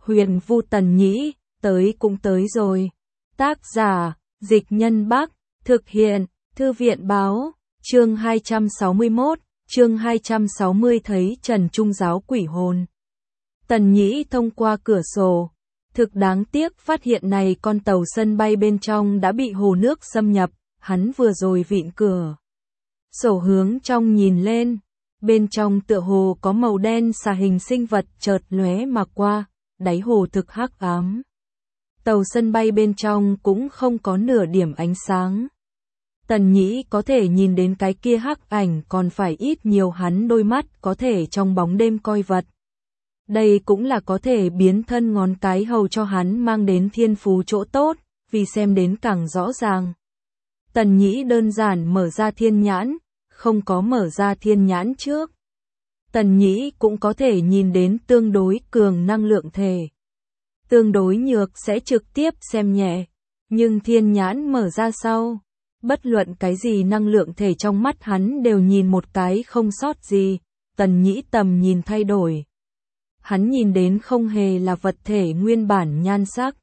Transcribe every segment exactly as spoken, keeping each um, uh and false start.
Huyền Vu Tần Nhĩ, tới cũng tới rồi. Tác giả, Dịch Nhân Bắc, thực hiện, Thư viện Báo, chương hai trăm sáu mươi mốt, chương hai trăm sáu mươi thấy Trần Trung giáo quỷ hồn. Tần Nhĩ thông qua cửa sổ, thực đáng tiếc phát hiện này con tàu sân bay bên trong đã bị hồ nước xâm nhập, hắn vừa rồi vịn cửa. Sổ hướng trong nhìn lên, bên trong tựa hồ có màu đen xà hình sinh vật chợt lóe mà qua, đáy hồ thực hắc ám. Tàu sân bay bên trong cũng không có nửa điểm ánh sáng. Tần Nhĩ có thể nhìn đến cái kia hắc ảnh còn phải ít nhiều hắn đôi mắt có thể trong bóng đêm coi vật. Đây cũng là có thể biến thân ngón cái hầu cho hắn mang đến thiên phú chỗ tốt, vì xem đến càng rõ ràng. Tần Nhĩ đơn giản mở ra thiên nhãn, không có mở ra thiên nhãn trước. Tần Nhĩ cũng có thể nhìn đến tương đối cường năng lượng thể. Tương đối nhược sẽ trực tiếp xem nhẹ, nhưng thiên nhãn mở ra sau, bất luận cái gì năng lượng thể trong mắt hắn đều nhìn một cái không sót gì. Tần Nhĩ tầm nhìn thay đổi. Hắn nhìn đến không hề là vật thể nguyên bản nhan sắc,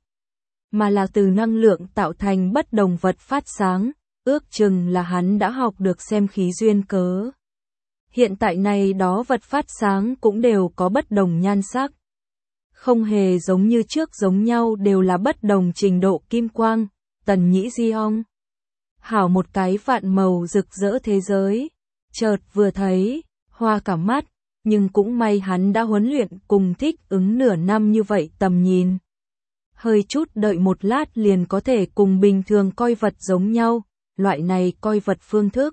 mà là từ năng lượng tạo thành bất đồng vật phát sáng, ước chừng là hắn đã học được xem khí duyên cớ. Hiện tại này đó vật phát sáng cũng đều có bất đồng nhan sắc. Không hề giống như trước giống nhau đều là bất đồng trình độ kim quang. Tần Nhĩ di ong. Hảo một cái vạn màu rực rỡ thế giới. Chợt vừa thấy, hoa cả mắt, nhưng cũng may hắn đã huấn luyện cùng thích ứng nửa năm như vậy tầm nhìn. Hơi chút đợi một lát liền có thể cùng bình thường coi vật giống nhau, loại này coi vật phương thức.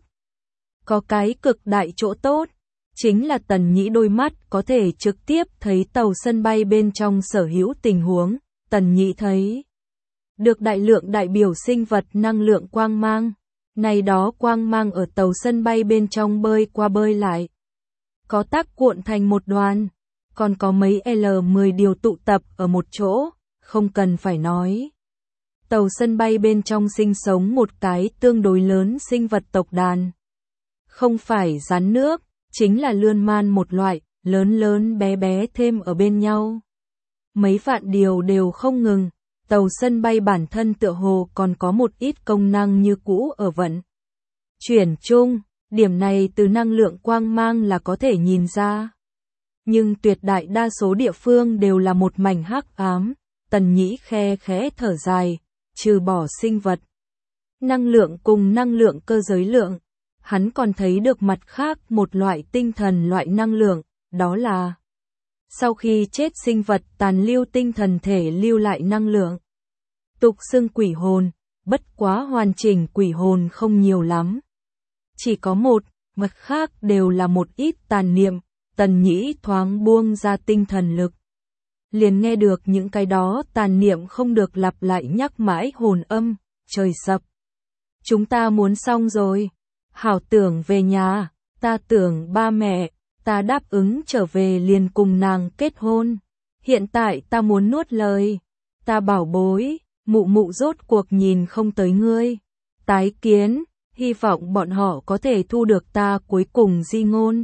Có cái cực đại chỗ tốt, chính là Tần Nhĩ đôi mắt có thể trực tiếp thấy tàu sân bay bên trong sở hữu tình huống. Tần Nhĩ thấy được đại lượng đại biểu sinh vật năng lượng quang mang, này đó quang mang ở tàu sân bay bên trong bơi qua bơi lại. Có tác cuộn thành một đoàn, còn có mấy L mười điều tụ tập ở một chỗ, không cần phải nói. Tàu sân bay bên trong sinh sống một cái tương đối lớn sinh vật tộc đàn. Không phải rắn nước, chính là lươn man một loại, lớn lớn bé bé thêm ở bên nhau. Mấy vạn điều đều không ngừng, tàu sân bay bản thân tựa hồ còn có một ít công năng như cũ ở vận chuyển chung, điểm này từ năng lượng quang mang là có thể nhìn ra. Nhưng tuyệt đại đa số địa phương đều là một mảnh hắc ám. Tần Nhĩ khe khẽ thở dài, trừ bỏ sinh vật năng lượng cùng năng lượng cơ giới lượng, hắn còn thấy được mặt khác một loại tinh thần loại năng lượng, đó là sau khi chết sinh vật tàn lưu tinh thần thể lưu lại năng lượng. Tục xưng quỷ hồn, bất quá hoàn chỉnh quỷ hồn không nhiều lắm. Chỉ có một, mặt khác đều là một ít tàn niệm. Tần Nhĩ thoáng buông ra tinh thần lực, liền nghe được những cái đó tàn niệm không được lặp lại nhắc mãi hồn âm. Trời sập, chúng ta muốn xong rồi. Hảo tưởng về nhà, ta tưởng ba mẹ, ta đáp ứng trở về liền cùng nàng kết hôn. Hiện tại ta muốn nuốt lời, ta bảo bối, mụ mụ rốt cuộc nhìn không tới ngươi. Tái kiến, hy vọng bọn họ có thể thu được ta cuối cùng di ngôn.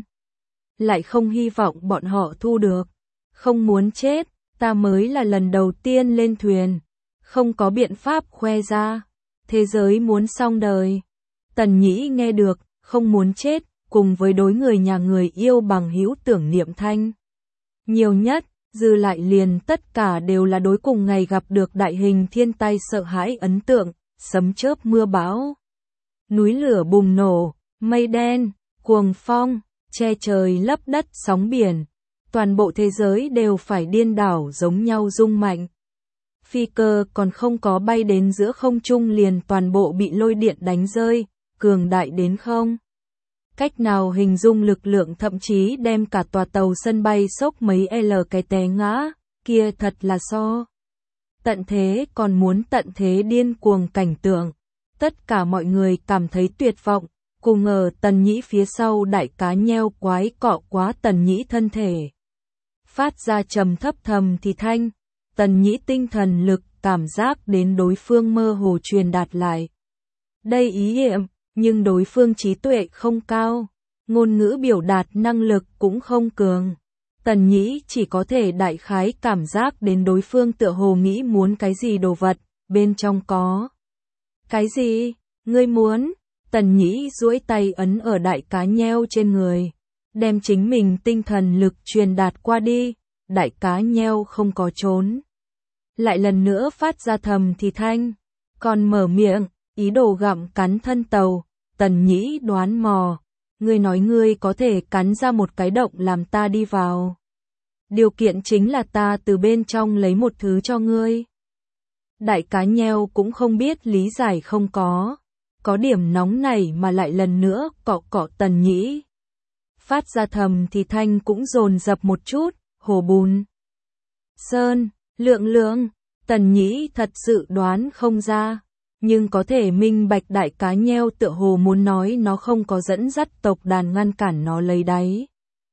Lại không hy vọng bọn họ thu được. Không muốn chết, ta mới là lần đầu tiên lên thuyền. Không có biện pháp khoe ra. Thế giới muốn xong đời. Tần Nhĩ nghe được, không muốn chết, cùng với đối người nhà người yêu bằng hữu tưởng niệm thanh. Nhiều nhất, dư lại liền tất cả đều là đối cùng ngày gặp được đại hình thiên tai sợ hãi ấn tượng, sấm chớp mưa bão. Núi lửa bùng nổ, mây đen, cuồng phong, che trời lấp đất sóng biển. Toàn bộ thế giới đều phải điên đảo giống nhau rung mạnh. Phi cơ còn không có bay đến giữa không trung liền toàn bộ bị lôi điện đánh rơi, cường đại đến không cách nào hình dung lực lượng, thậm chí đem cả tòa tàu sân bay sốc mấy L cái té ngã, kia thật là so tận thế còn muốn tận thế điên cuồng cảnh tượng. Tất cả mọi người cảm thấy tuyệt vọng, cùng ngờ Tần Nhĩ phía sau đại cá nheo quái cọ quá Tần Nhĩ thân thể. Phát ra trầm thấp thầm thì thanh, Tần Nhĩ tinh thần lực cảm giác đến đối phương mơ hồ truyền đạt lại. Đây ý niệm, nhưng đối phương trí tuệ không cao, ngôn ngữ biểu đạt năng lực cũng không cường. Tần Nhĩ chỉ có thể đại khái cảm giác đến đối phương tựa hồ nghĩ muốn cái gì đồ vật, bên trong có. Cái gì? Ngươi muốn? Tần Nhĩ duỗi tay ấn ở đại cá nheo trên người, đem chính mình tinh thần lực truyền đạt qua đi, đại cá nheo không có trốn. Lại lần nữa phát ra thầm thì thanh, còn mở miệng, ý đồ gặm cắn thân tàu. Tần Nhĩ đoán mò, ngươi nói ngươi có thể cắn ra một cái động làm ta đi vào. Điều kiện chính là ta từ bên trong lấy một thứ cho ngươi. Đại cá nheo cũng không biết lý giải không có. Có điểm nóng này mà lại lần nữa cọ cọ Tần Nhĩ. Phát ra thầm thì thanh cũng dồn dập một chút, hồ bùn. Sơn, lượng lượng, Tần Nhĩ thật sự đoán không ra. Nhưng có thể minh bạch đại cá nheo tựa hồ muốn nói nó không có dẫn dắt tộc đàn ngăn cản nó lấy đáy.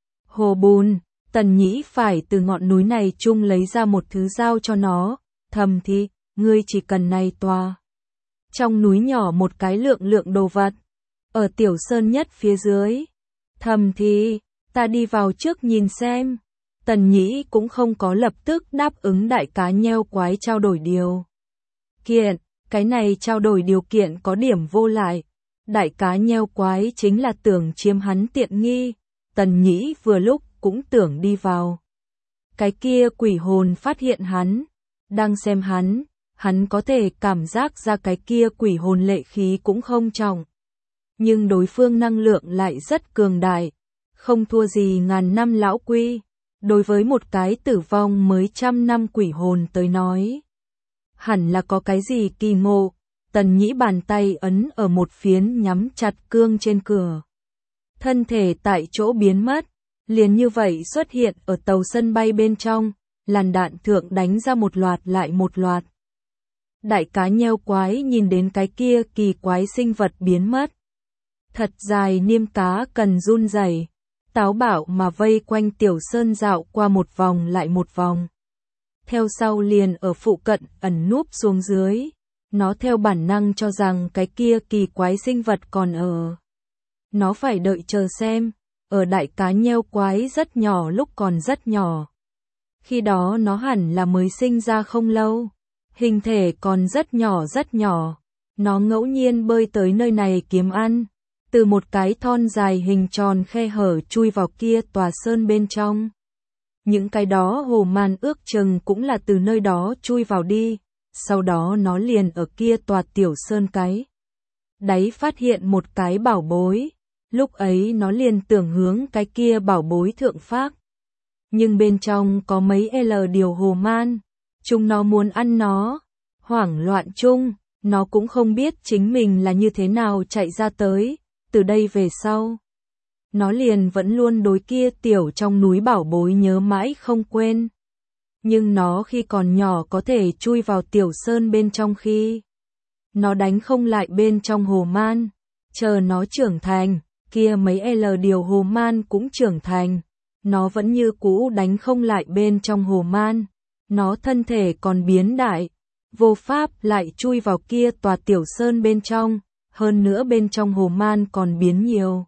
Hồ bùn, Tần Nhĩ phải từ ngọn núi này chung lấy ra một thứ giao cho nó, thầm thì, ngươi chỉ cần này tòa. Trong núi nhỏ một cái lượng lượng đồ vật, ở tiểu sơn nhất phía dưới. Thầm thì, ta đi vào trước nhìn xem. Tần Nhĩ cũng không có lập tức đáp ứng đại cá nheo quái trao đổi điều kiện. Cái này trao đổi điều kiện có điểm vô lại. Đại cá nheo quái chính là tưởng chiếm hắn tiện nghi. Tần Nhĩ vừa lúc cũng tưởng đi vào. Cái kia quỷ hồn phát hiện hắn, đang xem hắn, hắn có thể cảm giác ra cái kia quỷ hồn lệ khí cũng không trọng. Nhưng đối phương năng lượng lại rất cường đại, không thua gì ngàn năm lão quy. Đối với một cái tử vong mới trăm năm quỷ hồn tới nói, hẳn là có cái gì kỳ ngộ. Tần Nhĩ bàn tay ấn ở một phiến nhắm chặt cương trên cửa. Thân thể tại chỗ biến mất, liền như vậy xuất hiện ở tàu sân bay bên trong, làn đạn thượng đánh ra một loạt lại một loạt. Đại cá nheo quái nhìn đến cái kia kỳ quái sinh vật biến mất. Thật dài niêm cá cần run rẩy, táo bạo mà vây quanh tiểu sơn dạo qua một vòng lại một vòng. Theo sau liền ở phụ cận ẩn núp xuống dưới. Nó theo bản năng cho rằng cái kia kỳ quái sinh vật còn ở. Nó phải đợi chờ xem, ở đại cá nheo quái rất nhỏ lúc còn rất nhỏ. Khi đó nó hẳn là mới sinh ra không lâu, hình thể còn rất nhỏ rất nhỏ. Nó ngẫu nhiên bơi tới nơi này kiếm ăn, từ một cái thon dài hình tròn khe hở chui vào kia tòa sơn bên trong. Những cái đó hồ man ước chừng cũng là từ nơi đó chui vào đi. Sau đó nó liền ở kia tòa tiểu sơn cái đáy phát hiện một cái bảo bối. Lúc ấy nó liền tưởng hướng cái kia bảo bối thượng phác. Nhưng bên trong có mấy L điều hồ man. Chúng nó muốn ăn nó. Hoảng loạn chung, nó cũng không biết chính mình là như thế nào chạy ra tới. Từ đây về sau, nó liền vẫn luôn đối kia tiểu trong núi bảo bối nhớ mãi không quên. Nhưng nó khi còn nhỏ có thể chui vào tiểu sơn bên trong khi nó đánh không lại bên trong hồ man. Chờ nó trưởng thành, kia mấy L điều hồ man cũng trưởng thành. Nó vẫn như cũ đánh không lại bên trong hồ man. Nó thân thể còn biến đại, vô pháp lại chui vào kia tòa tiểu sơn bên trong. Hơn nữa bên trong hồ man còn biến nhiều.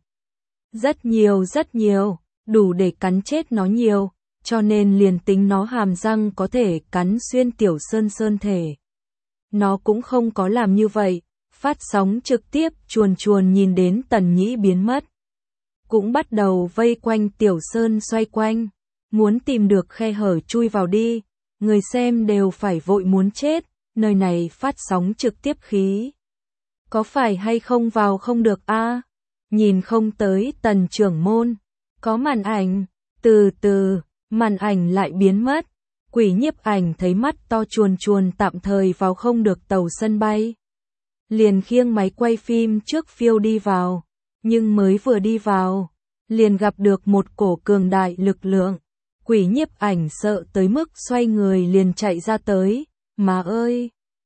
Rất nhiều rất nhiều, đủ để cắn chết nó nhiều. Cho nên liền tính nó hàm răng có thể cắn xuyên tiểu sơn sơn thể. Nó cũng không có làm như vậy, phát sóng trực tiếp chuồn chuồn nhìn đến Tần Nhĩ biến mất. Cũng bắt đầu vây quanh tiểu sơn xoay quanh, muốn tìm được khe hở chui vào đi, người xem đều phải vội muốn chết, nơi này phát sóng trực tiếp khí. Có phải hay không vào không được a? À? Nhìn không tới Tần trưởng môn, có màn ảnh, từ từ. Màn ảnh lại biến mất, quỷ nhiếp ảnh thấy mắt to chuồn chuồn tạm thời vào không được tàu sân bay. Liền khiêng máy quay phim trước phiêu đi vào, nhưng mới vừa đi vào, liền gặp được một cổ cường đại lực lượng. Quỷ nhiếp ảnh sợ tới mức xoay người liền chạy ra tới, mà ơi!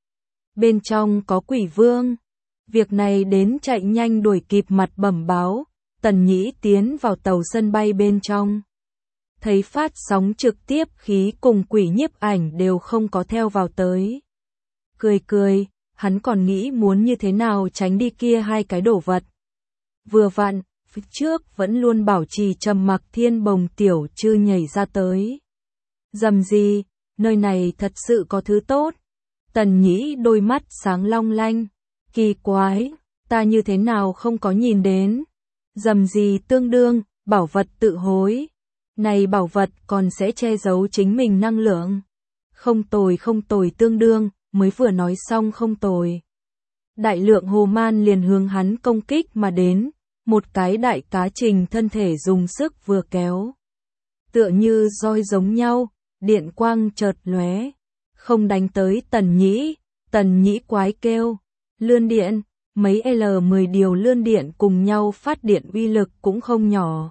Bên trong có quỷ vương. Việc này đến chạy nhanh đuổi kịp mặt bẩm báo, Tần Nhĩ tiến vào tàu sân bay bên trong. Thấy phát sóng trực tiếp khí cùng quỷ nhiếp ảnh đều không có theo vào tới. Cười cười, hắn còn nghĩ muốn như thế nào tránh đi kia hai cái đồ vật. Vừa vặn, phía trước vẫn luôn bảo trì trầm mặc Thiên Bồng Tiểu Trư nhảy ra tới. Dầm gì, nơi này thật sự có thứ tốt. Tần Nhĩ đôi mắt sáng long lanh. Kỳ quái, ta như thế nào không có nhìn đến. Dầm gì tương đương, bảo vật tự hối. Này bảo vật còn sẽ che giấu chính mình năng lượng. Không tồi không tồi tương đương, mới vừa nói xong không tồi. Đại lượng hồ man liền hướng hắn công kích mà đến, một cái đại cá trình thân thể dùng sức vừa kéo. Tựa như roi giống nhau, điện quang chợt lóe, không đánh tới Tần Nhĩ, Tần Nhĩ quái kêu, lươn điện, mấy L mười điều lươn điện cùng nhau phát điện uy lực cũng không nhỏ.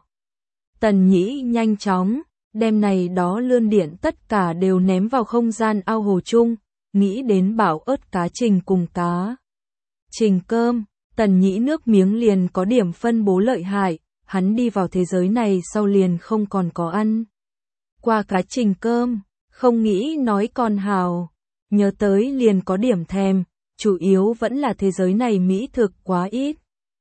Tần Nhĩ nhanh chóng, đem này đó lươn điện tất cả đều ném vào không gian ao hồ chung, nghĩ đến bảo ớt cá trình cùng cá. Trình cơm, Tần Nhĩ nước miếng liền có điểm phân bố lợi hại, hắn đi vào thế giới này sau liền không còn có ăn. Qua cá trình cơm, không nghĩ nói còn hào, nhớ tới liền có điểm thèm, chủ yếu vẫn là thế giới này mỹ thực quá ít.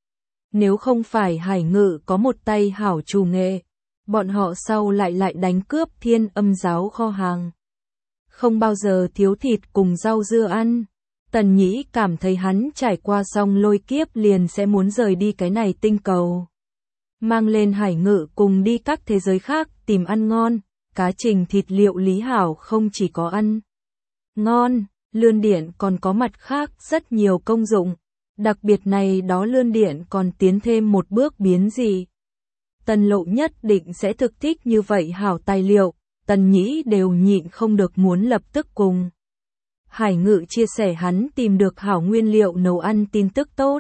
Nếu không phải Hải Ngự có một tay hảo chủ nghệ, bọn họ sau lại lại đánh cướp Thiên Âm giáo kho hàng. Không bao giờ thiếu thịt cùng rau dưa ăn. Tần Nhĩ cảm thấy hắn trải qua xong lôi kiếp liền sẽ muốn rời đi cái này tinh cầu. Mang lên Hải Ngự cùng đi các thế giới khác tìm ăn ngon, cá trình thịt liệu lý hảo không chỉ có ăn ngon, lươn điện còn có mặt khác rất nhiều công dụng. Đặc biệt này đó lươn điện còn tiến thêm một bước biến gì. Tần Lộ nhất định sẽ thực thích như vậy hảo tài liệu, Tần Nhĩ đều nhịn không được muốn lập tức cùng. Hải Ngự chia sẻ hắn tìm được hảo nguyên liệu nấu ăn tin tức tốt.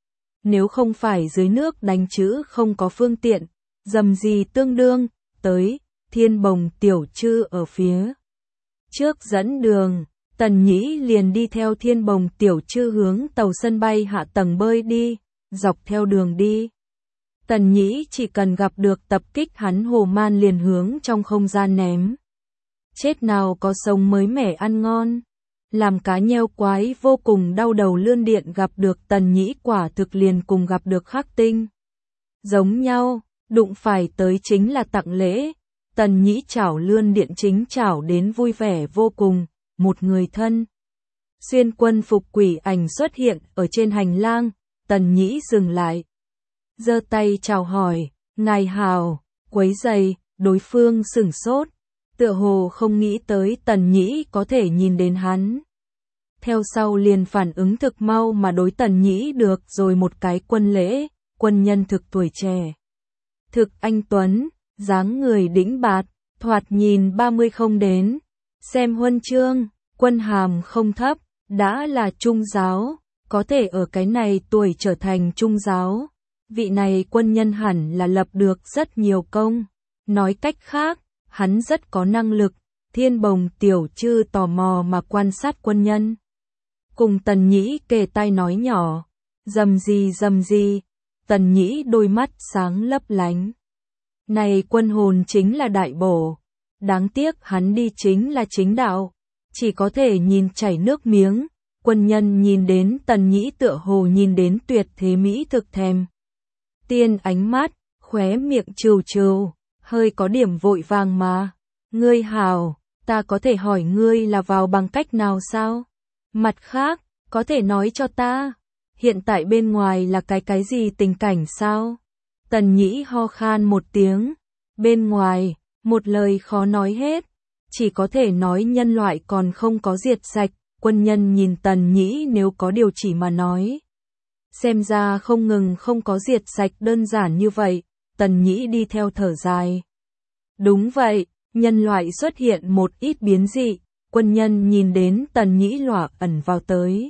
Nếu không phải dưới nước đánh chữ không có phương tiện, dầm gì tương đương, tới, Thiên Bồng Tiểu Trư ở phía trước dẫn đường, Tần Nhĩ liền đi theo Thiên Bồng Tiểu Trư hướng tàu sân bay hạ tầng bơi đi, dọc theo đường đi. Tần Nhĩ chỉ cần gặp được tập kích hắn hồ man liền hướng trong không gian ném. Chết nào có sống mới mẻ ăn ngon. Làm cá nheo quái vô cùng đau đầu lươn điện gặp được Tần Nhĩ quả thực liền cùng gặp được khắc tinh. Giống nhau, đụng phải tới chính là tặng lễ. Tần Nhĩ chảo lươn điện chính chảo đến vui vẻ vô cùng, một người thân. Xuyên quân phục quỷ ảnh xuất hiện ở trên hành lang, Tần Nhĩ dừng lại. Giơ tay chào hỏi, ngài hào, quấy giày, đối phương sửng sốt. Tựa hồ không nghĩ tới Tần Nhĩ có thể nhìn đến hắn. Theo sau liền phản ứng thực mau mà đối Tần Nhĩ được rồi một cái quân lễ, quân nhân thực tuổi trẻ. Thực anh tuấn, dáng người đĩnh bạt, thoạt nhìn ba mươi không đến. Xem huân chương, quân hàm không thấp, đã là trung giáo, có thể ở cái này tuổi trở thành trung giáo. Vị này quân nhân hẳn là lập được rất nhiều công. Nói cách khác, hắn rất có năng lực. Thiên Bồng Tiểu Trư tò mò mà quan sát quân nhân. Cùng Tần Nhĩ kề tai nói nhỏ. Dầm gì dầm gì. Tần Nhĩ đôi mắt sáng lấp lánh. Này quân hồn chính là đại bổ. Đáng tiếc hắn đi chính là chính đạo. Chỉ có thể nhìn chảy nước miếng. Quân nhân nhìn đến Tần Nhĩ tựa hồ nhìn đến tuyệt thế mỹ thực thèm. Tiên ánh mắt, khóe miệng trừ trừ, hơi có điểm vội vàng mà. Ngươi hào, ta có thể hỏi ngươi là vào bằng cách nào sao? Mặt khác, có thể nói cho ta, hiện tại bên ngoài là cái cái gì tình cảnh sao? Tần Nhĩ ho khan một tiếng, bên ngoài, một lời khó nói hết, chỉ có thể nói nhân loại còn không có diệt sạch, quân nhân nhìn Tần Nhĩ nếu có điều chỉ mà nói. Xem ra không ngừng không có diệt sạch đơn giản như vậy, Tần Nhĩ đi theo thở dài. Đúng vậy, nhân loại xuất hiện một ít biến dị, quân nhân nhìn đến Tần Nhĩ lỏa ẩn vào tới.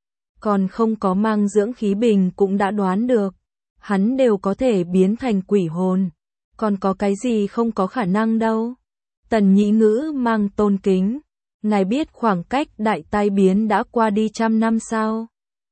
Còn không có mang dưỡng khí bình cũng đã đoán được, hắn đều có thể biến thành quỷ hồn, còn có cái gì không có khả năng đâu. Tần Nhĩ ngữ mang tôn kính, ngài biết khoảng cách đại tai biến đã qua đi trăm năm sao?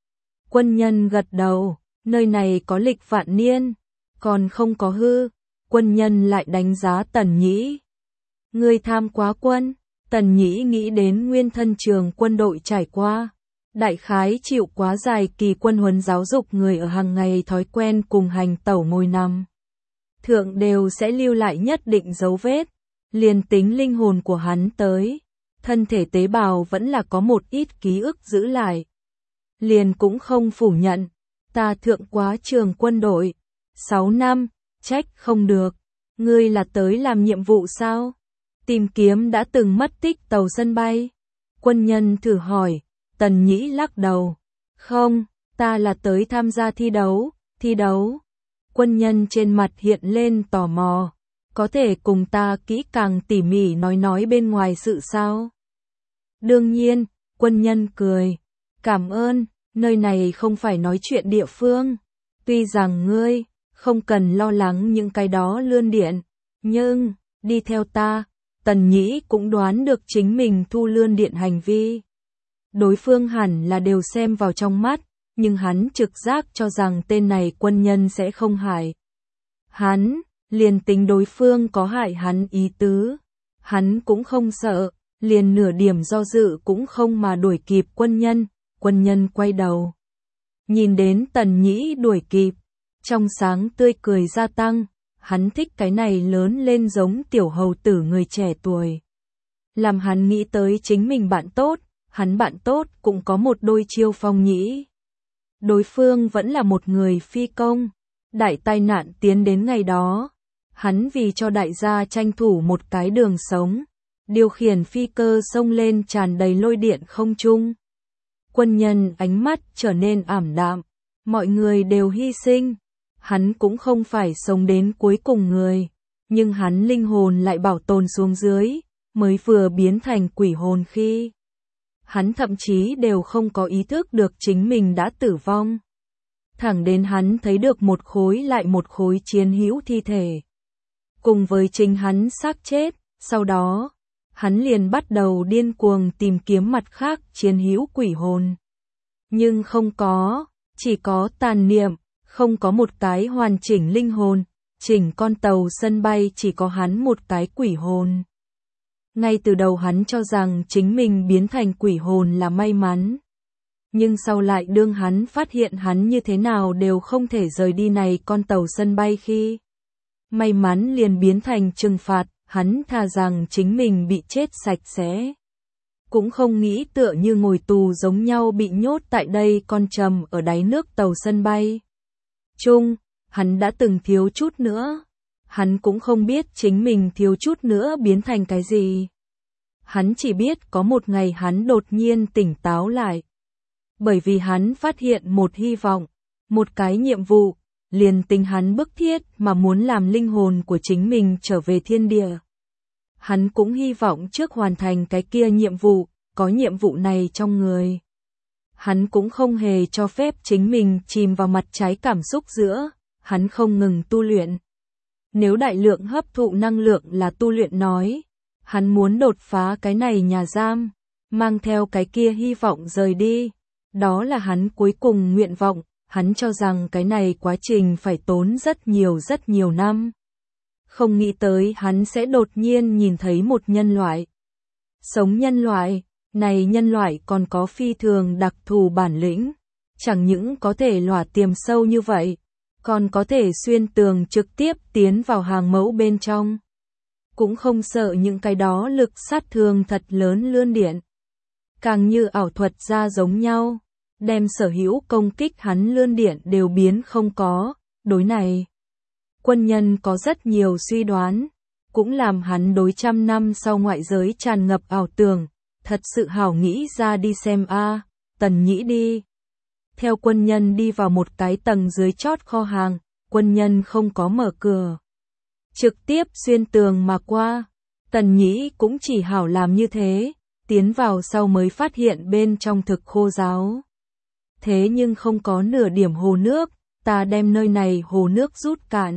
Quân nhân gật đầu, nơi này có lịch vạn niên, còn không có hư. Quân nhân lại đánh giá Tần Nhĩ. Ngươi tham quá quân, Tần Nhĩ nghĩ đến nguyên thân trường quân đội trải qua. Đại khái chịu quá dài kỳ quân huấn giáo dục người ở hàng ngày thói quen cùng hành tẩu ngồi nằm. Thượng đều sẽ lưu lại nhất định dấu vết, liền tính linh hồn của hắn tới. Thân thể tế bào vẫn là có một ít ký ức giữ lại. Liền cũng không phủ nhận, ta thượng quá trường quân đội. sáu năm, trách không được. Ngươi là tới làm nhiệm vụ sao? Tìm kiếm đã từng mất tích tàu sân bay. Quân nhân thử hỏi, Tần Nhĩ lắc đầu. Không, ta là tới tham gia thi đấu, thi đấu. Quân nhân trên mặt hiện lên tò mò. Có thể cùng ta kỹ càng tỉ mỉ nói nói bên ngoài sự sao? Đương nhiên, quân nhân cười. Cảm ơn, nơi này không phải nói chuyện địa phương. Tuy rằng ngươi không cần lo lắng những cái đó lươn điện, nhưng đi theo ta, Tần Nhĩ cũng đoán được chính mình thu lươn điện hành vi. Đối phương hẳn là đều xem vào trong mắt, nhưng hắn trực giác cho rằng tên này quân nhân sẽ không hại hắn, liền tính đối phương có hại hắn ý tứ, hắn cũng không sợ, liền nửa điểm do dự cũng không mà đuổi kịp quân nhân. Quân nhân quay đầu, nhìn đến Tần Nhĩ đuổi kịp, trong sáng tươi cười gia tăng, hắn thích cái này lớn lên giống tiểu hầu tử người trẻ tuổi. Làm hắn nghĩ tới chính mình bạn tốt, hắn bạn tốt cũng có một đôi chiêu phong nhĩ. Đối phương vẫn là một người phi công, đại tai nạn tiến đến ngày đó, hắn vì cho đại gia tranh thủ một cái đường sống, điều khiển phi cơ xông lên tràn đầy lôi điện không trung. Quân nhân ánh mắt trở nên ảm đạm, mọi người đều hy sinh, hắn cũng không phải sống đến cuối cùng người, nhưng hắn linh hồn lại bảo tồn xuống dưới, mới vừa biến thành quỷ hồn khi. Hắn thậm chí đều không có ý thức được chính mình đã tử vong. Thẳng đến hắn thấy được một khối lại một khối chiến hữu thi thể. Cùng với chính hắn xác chết, sau đó, hắn liền bắt đầu điên cuồng tìm kiếm mặt khác chiến hữu quỷ hồn. Nhưng không có, chỉ có tàn niệm, không có một cái hoàn chỉnh linh hồn, chỉnh con tàu sân bay chỉ có hắn một cái quỷ hồn. Ngay từ đầu hắn cho rằng chính mình biến thành quỷ hồn là may mắn. Nhưng sau lại đương hắn phát hiện hắn như thế nào đều không thể rời đi này con tàu sân bay khi. May mắn liền biến thành trừng phạt, hắn thà rằng chính mình bị chết sạch sẽ. Cũng không nghĩ tựa như ngồi tù giống nhau bị nhốt tại đây con trầm ở đáy nước tàu sân bay. Chung, hắn đã từng thiếu chút nữa. Hắn cũng không biết chính mình thiếu chút nữa biến thành cái gì. Hắn chỉ biết có một ngày hắn đột nhiên tỉnh táo lại. Bởi vì hắn phát hiện một hy vọng, một cái nhiệm vụ, liền tính hắn bức thiết mà muốn làm linh hồn của chính mình trở về thiên địa. Hắn cũng hy vọng trước hoàn thành cái kia nhiệm vụ, có nhiệm vụ này trong người. Hắn cũng không hề cho phép chính mình chìm vào mặt trái cảm xúc giữa, hắn không ngừng tu luyện. Nếu đại lượng hấp thụ năng lượng là tu luyện nói, hắn muốn đột phá cái này nhà giam, mang theo cái kia hy vọng rời đi. Đó là hắn cuối cùng nguyện vọng, hắn cho rằng cái này quá trình phải tốn rất nhiều rất nhiều năm. Không nghĩ tới hắn sẽ đột nhiên nhìn thấy một nhân loại. Sống nhân loại, này nhân loại còn có phi thường đặc thù bản lĩnh, chẳng những có thể lỏa tiềm sâu như vậy, còn có thể xuyên tường trực tiếp tiến vào hàng mẫu bên trong. Cũng không sợ những cái đó lực sát thương thật lớn lươn điện. Càng như ảo thuật ra giống nhau, đem sở hữu công kích hắn lươn điện đều biến không có, đối này. Quân nhân có rất nhiều suy đoán, cũng làm hắn đối trăm năm sau ngoại giới tràn ngập ảo tưởng, thật sự hảo nghĩ ra đi xem a, Tần Nhĩ đi. Theo quân nhân đi vào một cái tầng dưới chót kho hàng, quân nhân không có mở cửa. Trực tiếp xuyên tường mà qua, Tần Nhĩ cũng chỉ hảo làm như thế, tiến vào sau mới phát hiện bên trong thực khô ráo. Thế nhưng không có nửa điểm hồ nước, ta đem nơi này hồ nước rút cạn.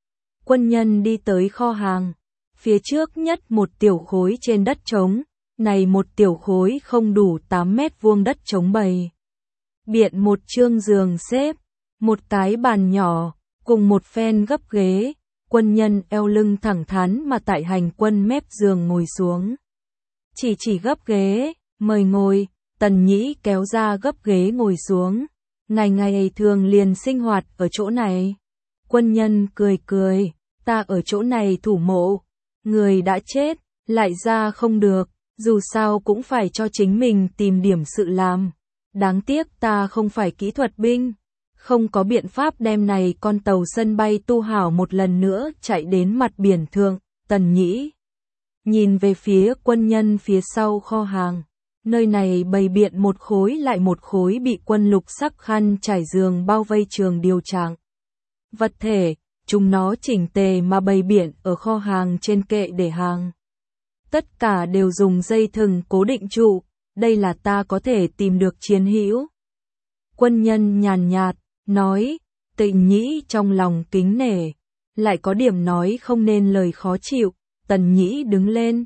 Quân nhân đi tới kho hàng, phía trước nhất một tiểu khối trên đất trống, này một tiểu khối không đủ tám mét vuông đất trống bày. Biện một chương giường xếp, một cái bàn nhỏ, cùng một phen gấp ghế, quân nhân eo lưng thẳng thắn mà tại hành quân mép giường ngồi xuống. Chỉ chỉ gấp ghế, mời ngồi, Tần Nhĩ kéo ra gấp ghế ngồi xuống. Ngày ngày thường liền sinh hoạt ở chỗ này. Quân Nhân cười cười, ta ở chỗ này thủ mộ. Người đã chết, lại ra không được, dù sao cũng phải cho chính mình tìm điểm sự làm. Đáng tiếc ta không phải kỹ thuật binh, không có biện pháp đem này con tàu sân bay tu hảo một lần nữa chạy đến mặt biển thượng. Tần Nhĩ nhìn về phía Quân Nhân phía sau kho hàng. Nơi này bày biện một khối lại một khối bị quân lục sắc khăn trải giường bao vây trường điều trạng. Vật thể, chúng nó chỉnh tề mà bày biện ở kho hàng trên kệ để hàng. Tất cả đều dùng dây thừng cố định trụ, đây là ta có thể tìm được chiến hữu. Quân Nhân nhàn nhạt, nói, Tịnh Nhĩ trong lòng kính nể, lại có điểm nói không nên lời khó chịu. Tần Nhĩ đứng lên,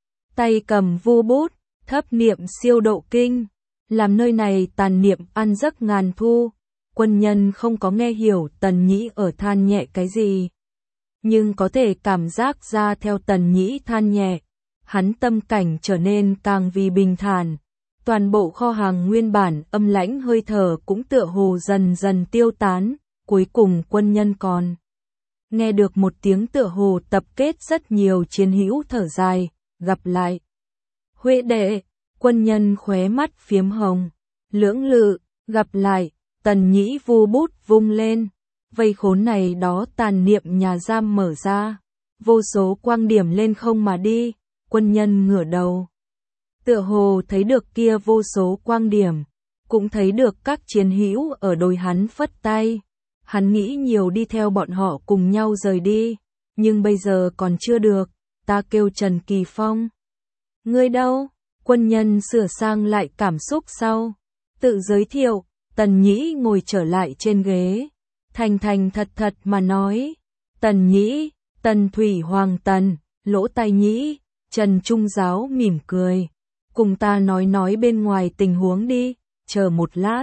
tay cầm vu bút, thấp niệm siêu độ kinh, làm nơi này tàn niệm ăn giấc ngàn thu. Quân Nhân không có nghe hiểu Tần Nhĩ ở than nhẹ cái gì, nhưng có thể cảm giác ra theo Tần Nhĩ than nhẹ, hắn tâm cảnh trở nên càng vì bình thản. Toàn bộ kho hàng nguyên bản âm lãnh hơi thở cũng tựa hồ dần dần tiêu tán, cuối cùng Quân Nhân còn nghe được một tiếng tựa hồ tập kết rất nhiều chiến hữu thở dài, gặp lại. Huệ đệ, Quân Nhân khóe mắt phiếm hồng, lưỡng lự, gặp lại. Tần Nhĩ vu bút vung lên, vây khốn này đó tàn niệm nhà giam mở ra, vô số quang điểm lên không mà đi. Quân Nhân ngửa đầu, tựa hồ thấy được kia vô số quang điểm, cũng thấy được các chiến hữu ở đôi hắn phất tay. Hắn nghĩ nhiều đi theo bọn họ cùng nhau rời đi, nhưng bây giờ còn chưa được. Ta kêu Trần Kỳ Phong. Ngươi đâu? Quân Nhân sửa sang lại cảm xúc sau, tự giới thiệu. Tần Nhĩ ngồi trở lại trên ghế, thành thành thật thật mà nói, Tần Nhĩ, Tần Thủy Hoàng Tần, Lỗ Tai Nhĩ. Trần Trung Giáo mỉm cười, cùng ta nói nói bên ngoài tình huống đi, chờ một lát.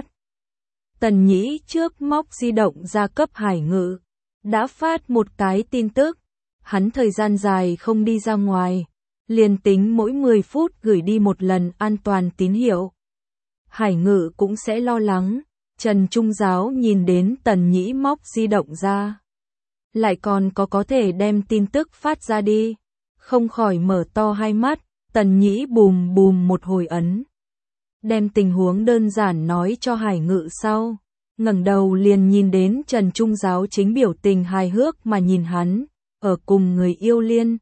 Tần Nhĩ trước móc di động ra cấp Hải Ngự, đã phát một cái tin tức, hắn thời gian dài không đi ra ngoài, liền tính mỗi mười phút gửi đi một lần an toàn tín hiệu. Hải Ngự cũng sẽ lo lắng. Trần Trung Giáo nhìn đến Tần Nhĩ móc di động ra, lại còn có có thể đem tin tức phát ra đi, không khỏi mở to hai mắt. Tần Nhĩ bùm bùm một hồi ấn, đem tình huống đơn giản nói cho Hải Ngự sau, ngẩng đầu liền nhìn đến Trần Trung Giáo chính biểu tình hài hước mà nhìn hắn, ở cùng người yêu liên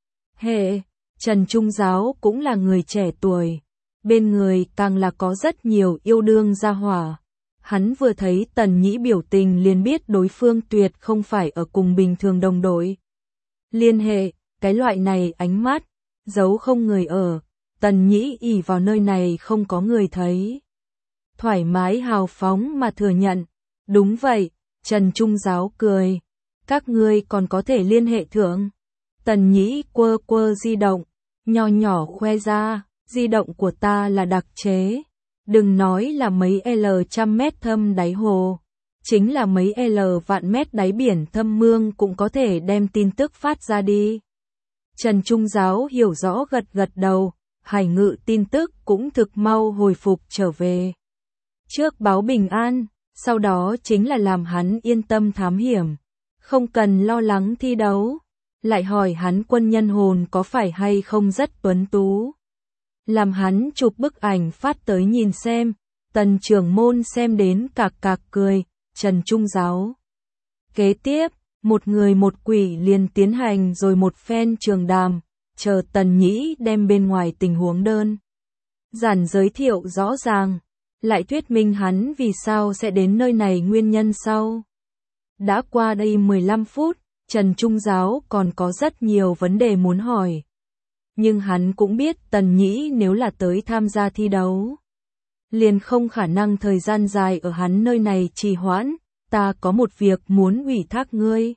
hệ. Trần Trung Giáo cũng là người trẻ tuổi, bên người càng là có rất nhiều yêu đương gia hỏa. Hắn vừa thấy Tần Nhĩ biểu tình liền biết đối phương tuyệt không phải ở cùng bình thường đồng đội. Liên hệ, cái loại này ánh mắt, giấu không người ở, Tần Nhĩ ỷ vào nơi này không có người thấy. Thoải mái hào phóng mà thừa nhận, đúng vậy. Trần Trung Giáo cười, các ngươi còn có thể liên hệ thượng. Tần Nhĩ quơ quơ di động, nho nhỏ khoe ra, di động của ta là đặc chế. Đừng nói là mấy L trăm mét thâm đáy hồ, chính là mấy L vạn mét đáy biển thâm mương cũng có thể đem tin tức phát ra đi. Trần Trung Giáo hiểu rõ gật gật đầu, Hải Ngự tin tức cũng thực mau hồi phục trở về. Trước báo bình an, sau đó chính là làm hắn yên tâm thám hiểm, không cần lo lắng thi đấu. Lại hỏi hắn Quân Nhân hồn có phải hay không rất tuấn tú. Làm hắn chụp bức ảnh phát tới nhìn xem. Tần trưởng môn xem đến cạc cạc cười. Trần Trung Giáo kế tiếp, một người một quỷ liền tiến hành rồi một phen trường đàm, chờ Tần Nhĩ đem bên ngoài tình huống đơn giản giới thiệu rõ ràng, lại thuyết minh hắn vì sao sẽ đến nơi này nguyên nhân sau. Đã qua đây mười lăm phút, Trần Trung Giáo còn có rất nhiều vấn đề muốn hỏi. Nhưng hắn cũng biết Tần Nhĩ nếu là tới tham gia thi đấu, liền không khả năng thời gian dài ở hắn nơi này trì hoãn. Ta có một việc muốn ủy thác ngươi.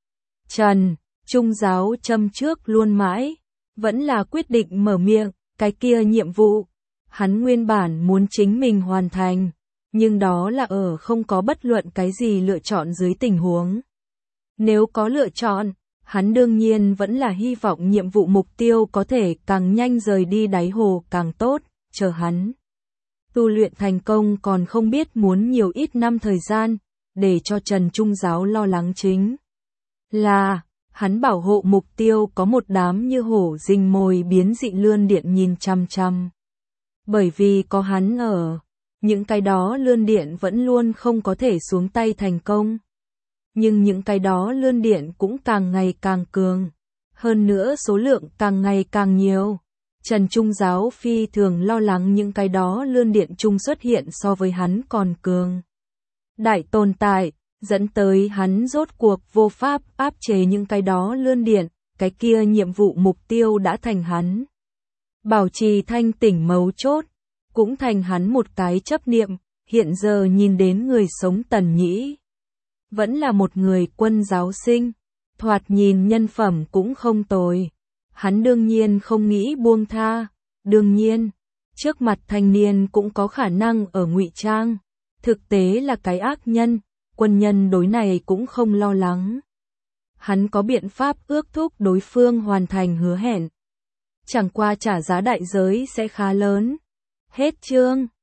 Trần Trung Giáo châm trước luôn mãi, vẫn là quyết định mở miệng. Cái kia nhiệm vụ, hắn nguyên bản muốn chính mình hoàn thành, nhưng đó là ở không có bất luận cái gì lựa chọn dưới tình huống. Nếu có lựa chọn, hắn đương nhiên vẫn là hy vọng nhiệm vụ mục tiêu có thể càng nhanh rời đi đáy hồ càng tốt, chờ hắn tu luyện thành công còn không biết muốn nhiều ít năm thời gian, để cho Trần Trung Giáo lo lắng chính là hắn bảo hộ mục tiêu có một đám như hổ rình mồi biến dị lươn điện nhìn chăm chăm. Bởi vì có hắn ở, những cái đó lươn điện vẫn luôn không có thể xuống tay thành công. Nhưng những cái đó lươn điện cũng càng ngày càng cường. Hơn nữa số lượng càng ngày càng nhiều. Trần Trung Giáo phi thường lo lắng những cái đó lươn điện chung xuất hiện so với hắn còn cường đại tồn tại, dẫn tới hắn rốt cuộc vô pháp áp chế những cái đó lươn điện, cái kia nhiệm vụ mục tiêu đã thành hắn. Bảo trì thanh tỉnh mấu chốt, cũng thành hắn một cái chấp niệm, hiện giờ nhìn đến người sống Tần Nhĩ. Vẫn là một người quân giáo sinh, thoạt nhìn nhân phẩm cũng không tồi. Hắn đương nhiên không nghĩ buông tha, đương nhiên, trước mặt thanh niên cũng có khả năng ở ngụy trang, thực tế là cái ác nhân, quân nhân đối này cũng không lo lắng. Hắn có biện pháp ước thúc đối phương hoàn thành hứa hẹn. Chẳng qua trả giá đại giới sẽ khá lớn. Hết chương.